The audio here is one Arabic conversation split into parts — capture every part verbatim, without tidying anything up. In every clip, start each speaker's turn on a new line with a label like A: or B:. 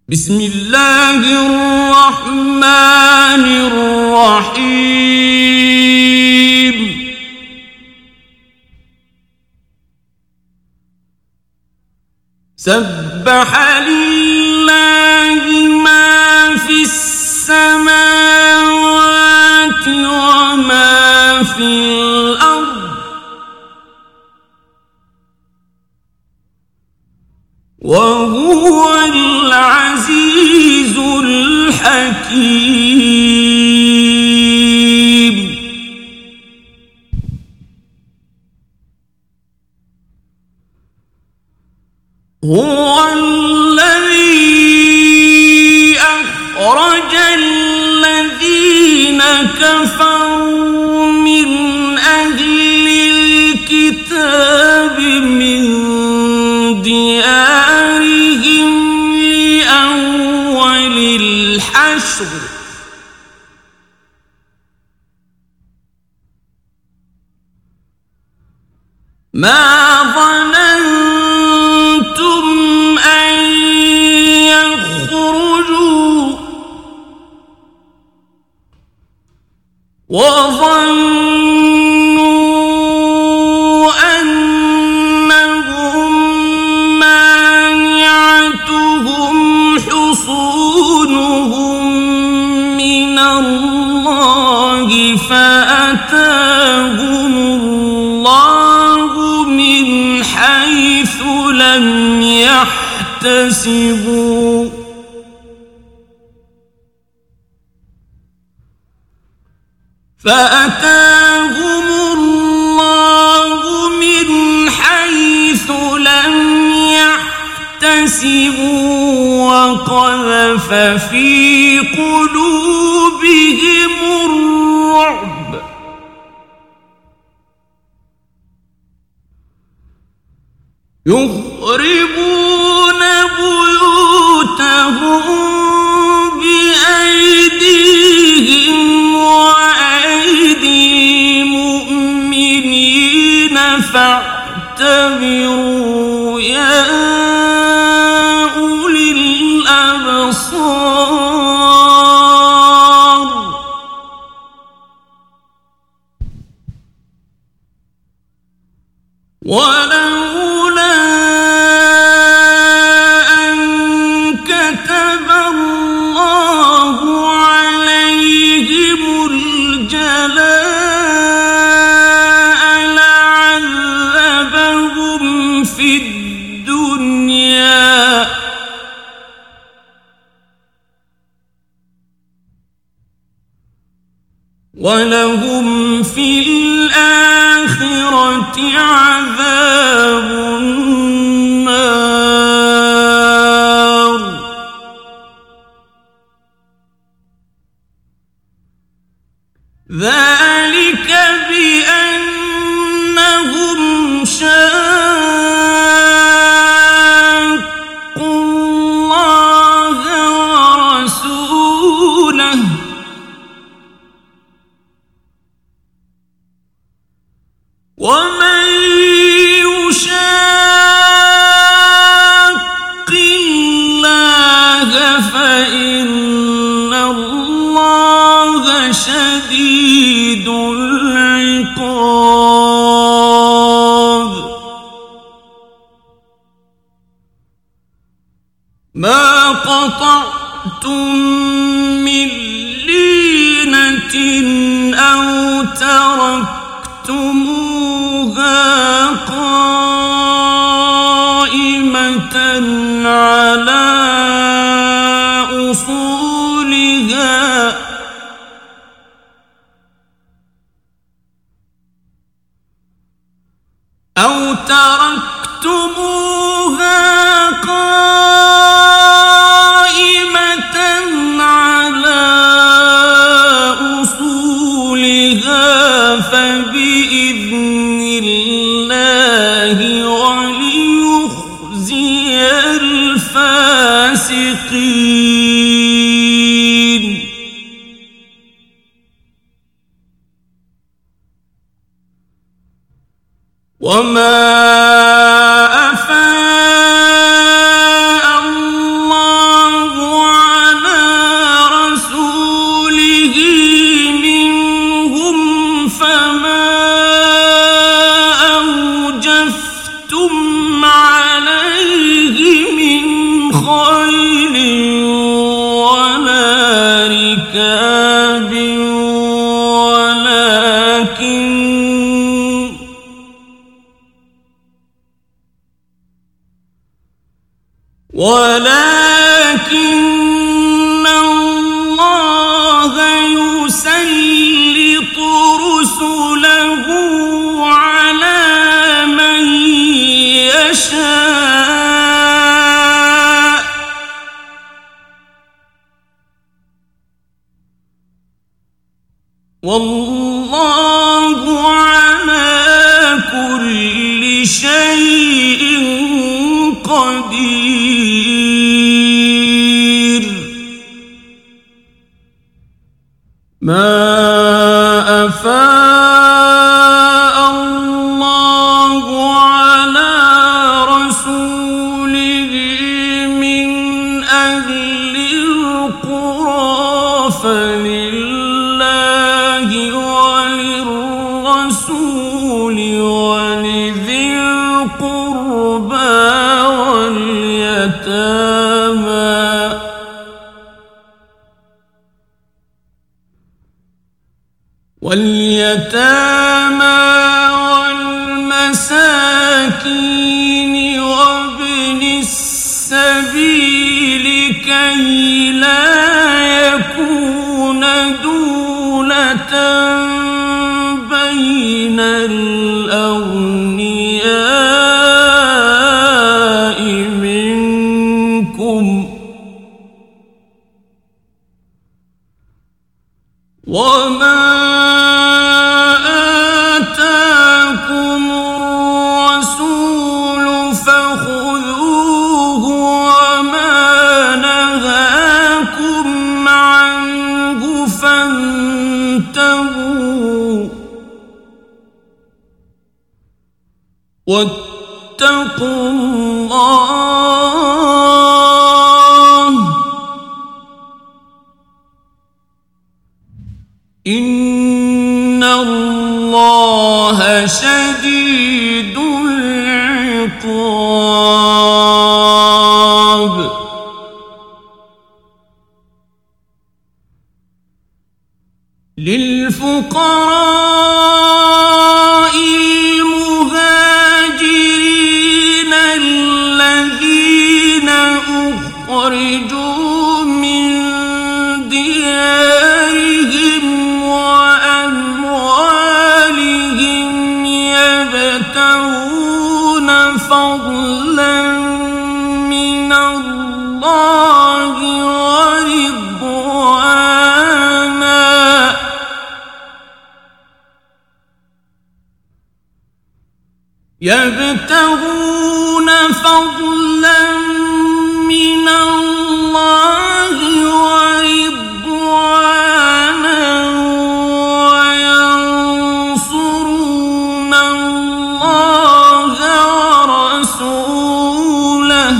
A: بسم الله الرحمن الرحيم سبح لله ما في السماوات وما في الأرض وهو العزيز الحكيم هو الذي أخرج الذين كفروا من أهل الكتاب من ديارهم لأول الحشر ما ظننتم أن يخرجوا وظنوا أنهم مانعتهم حصونهم من الله فأتاهم الله من حيث لم يحتسبوا فأتاهم الله من حيث لم يحتسبوا وقذف في قلوبهم الرعب يخربون بيوتهم بأيديهم وأيدي المؤمنين فاعتبروا يا أولي الأبصار ولولا أن كتب الله عليهم الجلاء لعذبهم في الدنيا ولهم في الآخرة عذاب النار ذلك بأنهم شاقوا الله ورسوله ومن يشاق الله فإن الله شديد العقاب ما قطعتم من لينة أو تركتموها قائمة على أصولها أو تركتموها قائمة على أصولها فبإذن الله وليخزي الفاسقين وما أفاء الله خيل ولا ركاب ولكن ولكن الله يسلط رسله على من يشاء والله على كل شيء قدير. ما أفاء الله على رسوله من أهل القرى فلله وللرسول ولذي القربى واليتامى واليتامى والمساكين وابن السبيل كي لا يكون دولة بين الأغنياء منكم وما آتاكم الرسول فخذوه وما نهاكم عنه فانتهوا واتقوا الله إن الله شديد العقاب. للفقراء المهاجرين الذين أخرجوا من ديارهم وأموالهم يبتغون فضلا من الله ورضوانا يبتغون فضلا من الله ورضوانا وينصرون الله ورسوله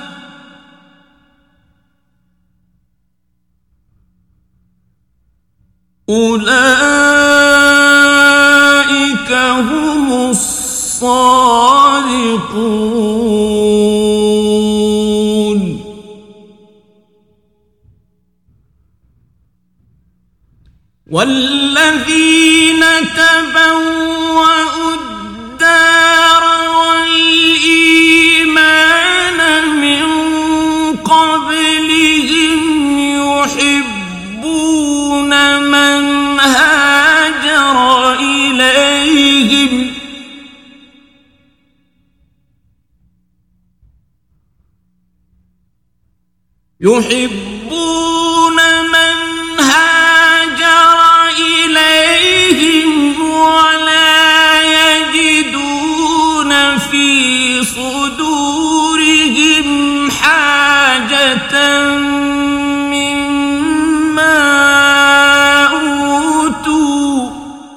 A: أولئك هم الصادقون. والذين تبوأوا الدار والإيمان من قبلهم يحبون من هاجر إليهم يحبون من هاجر إليهم ولا يجدون في صدورهم حاجة مما أوتوا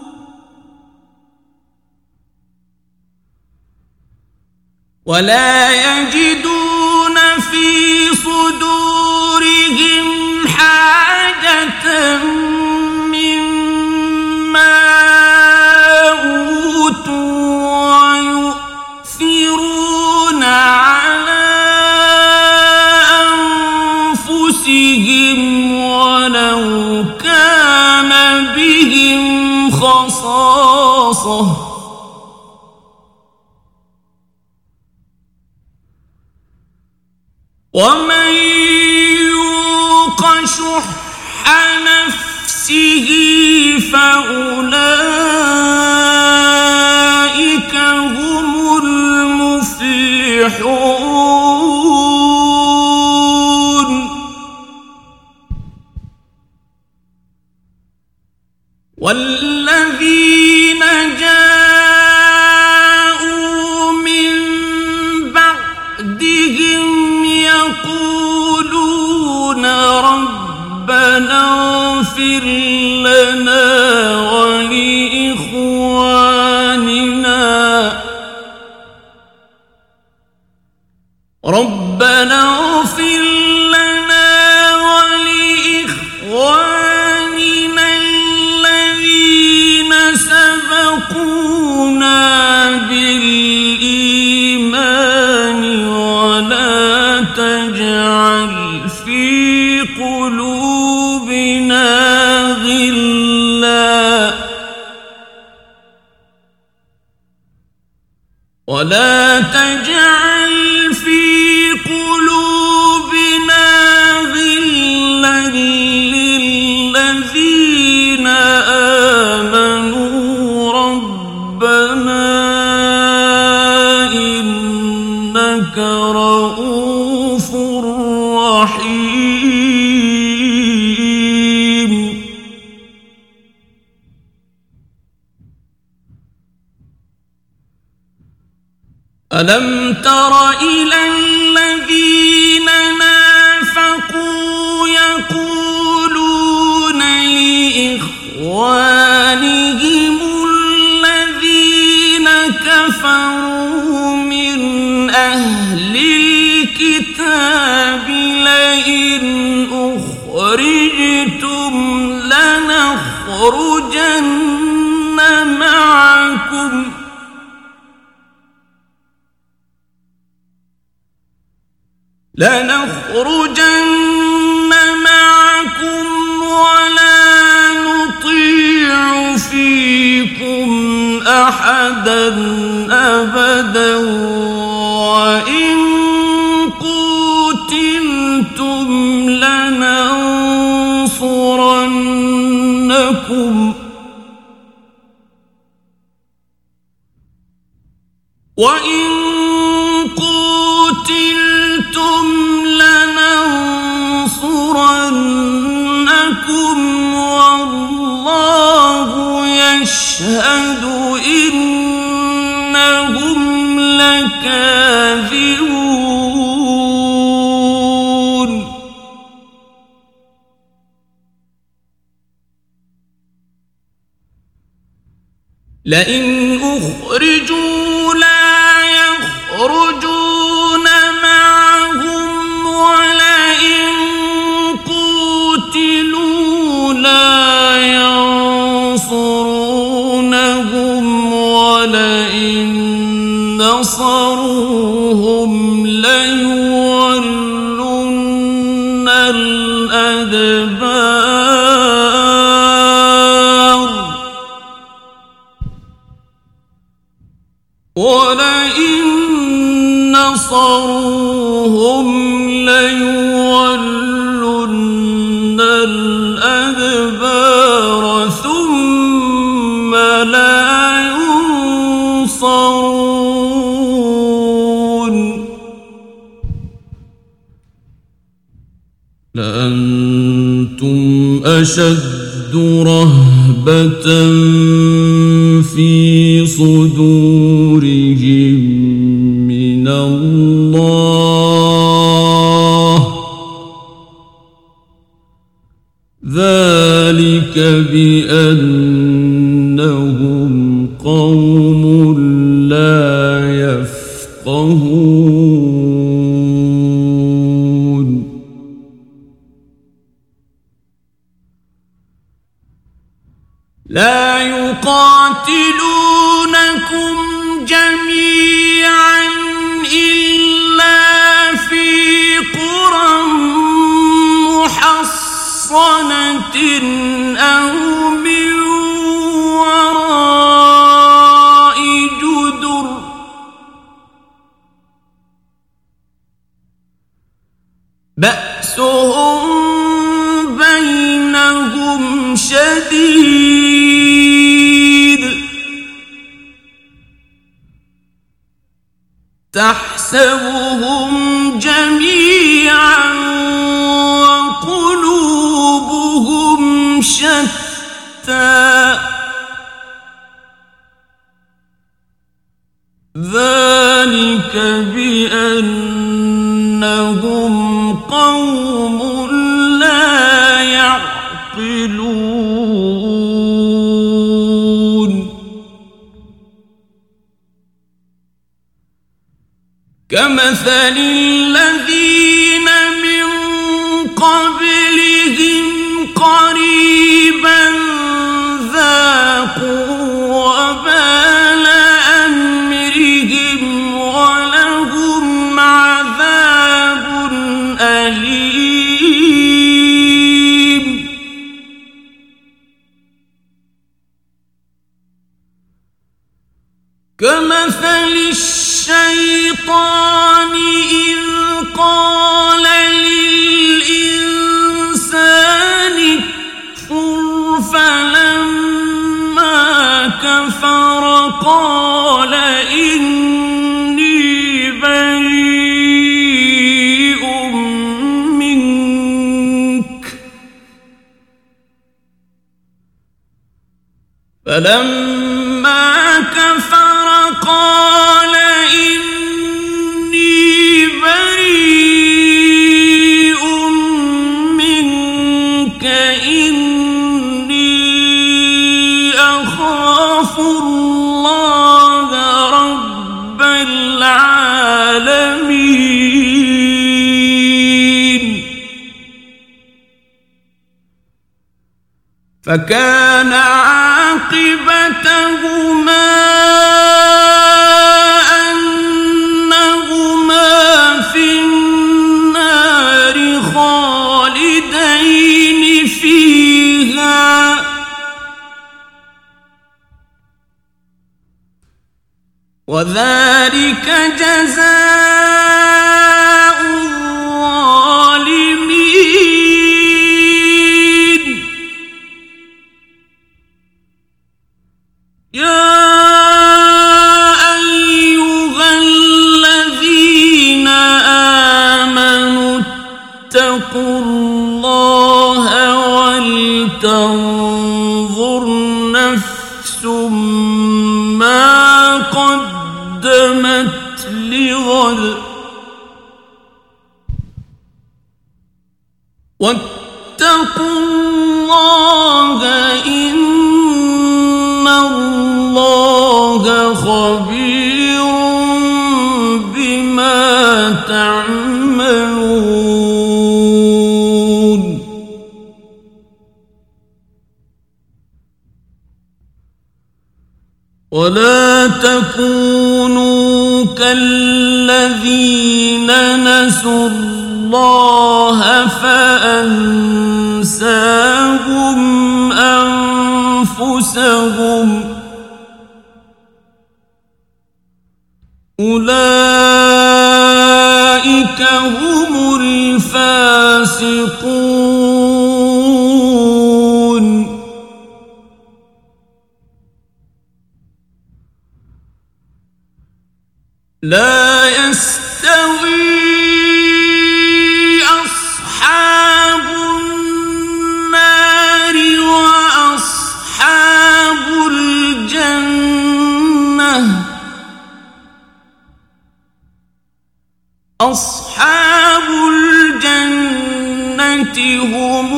A: ولا يجدون في صدورهم حاجة مما أوتوا ويؤثرون على والذين جاءوا من بعدهم يقولون ربنا اغفر لنا ولإخواننا ربنا اغفر لنا ولإخواننا الذين سبقونا بالإيمان ولا تجعل في قلوبنا غلا ولا تجعل في قلوبنا غلا للذين آمنوا ربنا إنك رؤوف رحيم. ألم تر إلى الذين نافقوا يقولون لإخوانهم الذين كفروا من أهل الكتاب لئن أخرجتم لنخرجن معكم لنخرجن معكم ولا نطيع فيكم أحدا أبدا وإن قتلتم لننصرنكم وإن قتلتم لننصرنكم والله يشهد إنهم لكاذبون. لئن أخرجوا لا يخرجون معهم ولئن قتلوا لا ينصرونهم ولئن نصروهم ليولن الأدبار ولئن نصروهم ليولن الأدبار ثم لا ينصرون. لأنتم أشد رهبة في صدورهم من الله ذلك بأنهم قوم لا يفقهون. لا يقاتلونكم جميعا إلا في قرى محصنة أو من وراء جدر بأسهم بينهم شديد تحسبهم جميعا وقلوبهم شتى كمثل الذين من قبلهم قريبا ذاقوا وبال أمرهم ولهم عذاب أليم كمثل الشيطان إذ قال للإنسان اكفر فلما كفر قال إني بريء منك فلما كفر قال إني بريء منك إني أخاف الله رب العالمين فكان عاقبتهما أنهما في النار خالدين فيها وذلك جزاء الظالمين يا أيها الذين آمنوا اتقوا الله ولتنظر نفس ما قدمت لغد واتقوا الله إن الله خبير بما تعملون ولا تكونوا كالذين نسوا الله فأنساهم أنفسهم أولئك هم الفاسقون لا يستوي أصحاب النار وأصحاب الجنة أصحاب الجنة هم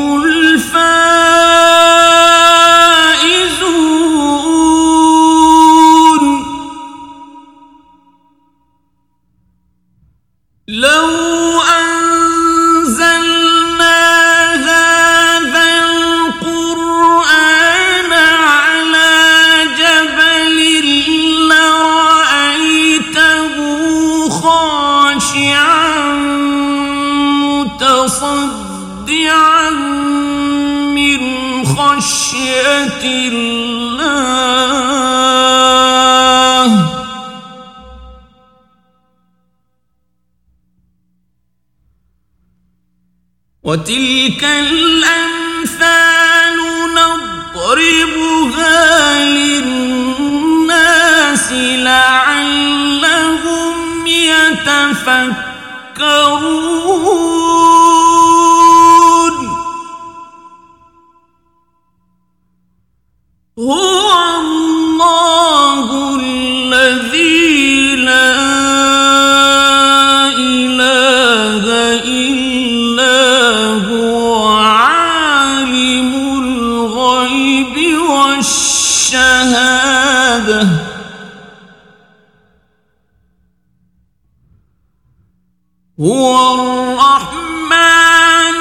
A: الفائزون لو أنزلنا هذا القرآن على جبل لرأيته خاشعا متصدعا من خشية الله وتلك الأمثال نضربها للناس لعلهم يتفكرون هو الله الذي لا إله إلا هو عالم الغيب والشهادة هو الرحمن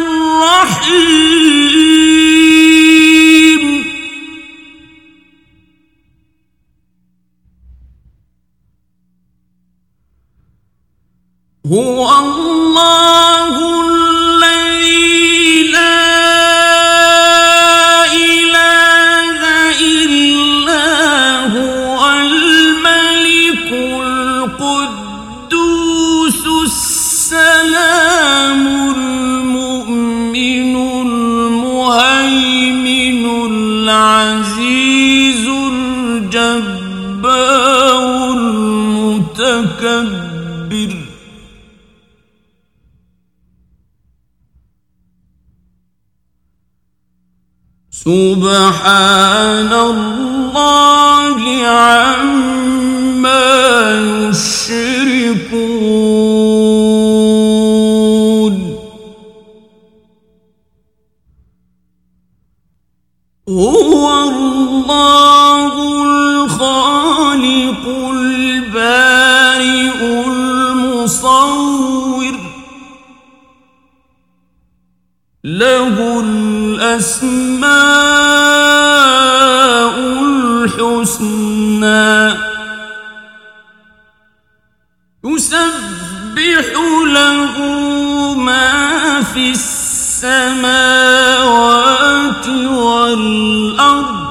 A: الرحيم هو الله الذي لا إله إلا هو الملك القدوس السلام المؤمن المهيمن العزيز الجبار المتكبر سبحان الله عما يشركون هو الله الخالق البارئ المصور له الأسماء الحسنى يسبح له ما في السماوات والأرض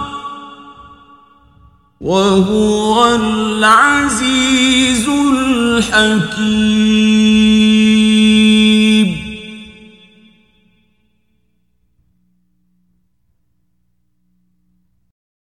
A: وهو العزيز الحكيم